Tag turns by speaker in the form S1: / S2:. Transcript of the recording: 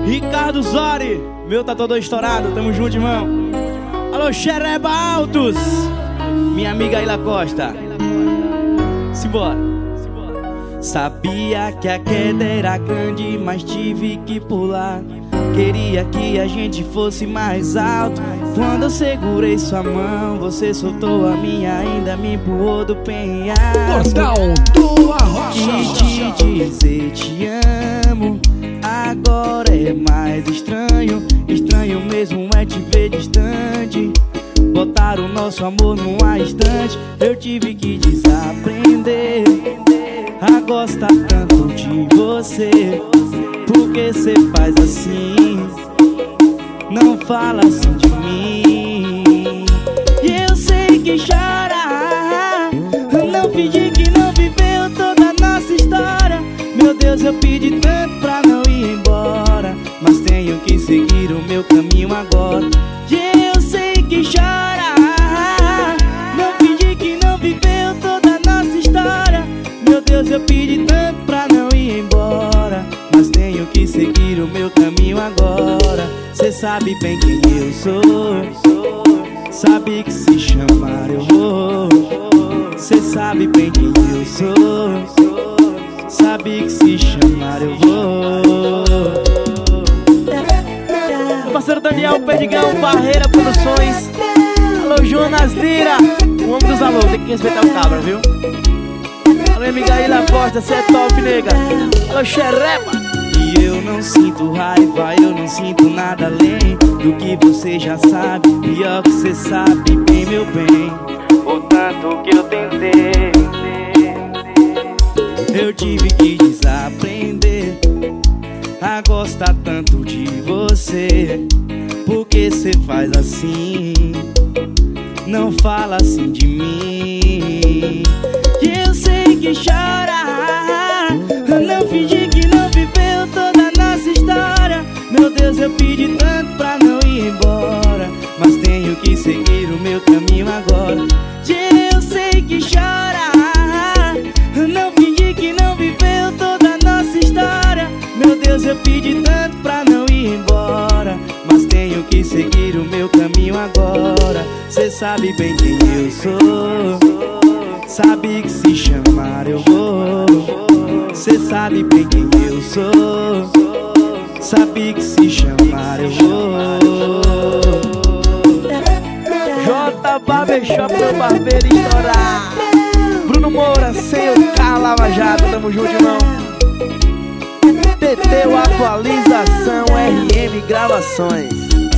S1: Ricardo Zori, meu tá todo estourado, tamo junto, irmão. Alô, Xereba Altos, minha amiga Ila Costa. Simbora. Sabia que a queda era grande, mas tive que pular. Queria que a gente fosse mais alto. Quando eu segurei sua mão, você soltou a minha, ainda me empurrou do penhasco.
S2: Portal do Arrocha.
S1: E te dizer te amo agora é mais estranho. Estranho mesmo é te ver distante. Botar o nosso amor numa estante. Eu tive que desaprender a gostar tanto de você. Porque cê faz assim, não fala assim de mim. E eu sei que chora, não fingi que não viveu toda a nossa história. Meu Deus, eu pedi tanto pra não ir embora, mas tenho que seguir o meu caminho agora. E eu sei que chora, não fingi que não viveu toda a nossa história. Meu Deus, eu pedi tanto pra não ir embora, mas tenho que seguir o meu caminho agora. Cê sabe bem quem eu sou, sabe que se chamar eu vou. Cê sabe bem quem eu sou, sabe que se chamar eu vou. Meu parceiro Daniel Perdigão, Barreira Produções. Alô, Jonas Lira, o homem dos alô, tem que respeitar o cabra, viu? Alô, minha amiga Ila Costa, cê é top, nega. Alô, Xereba. E eu não sinto raiva, eu não sinto nada além do que você já sabe. Pior que cê sabe bem, meu bem, o tanto que eu tentei. Eu tive que desaprender a gostar tanto de você. Porque cê faz assim, não fala assim de mim. E eu sei que chora, não fingi que não viveu toda a nossa história. Meu Deus, eu pedi tanto pra não ir embora, mas tenho que seguir o meu caminho agora. E eu sei que chora, não fingi que não viveu toda a nossa história. Meu Deus, eu pedi tanto pra não ir embora, mas tenho que seguir o meu caminho agora. Cê sabe bem quem eu sou, sabe que se chamar eu vou. Cê sabe bem quem eu sou, sabe que se chamar eu vou. J Barbershop, meu barbeiro estourar. Bruno Moura, sem o carro Lava Jato, tamo junto, irmão. TT, atualização, RM Gravações.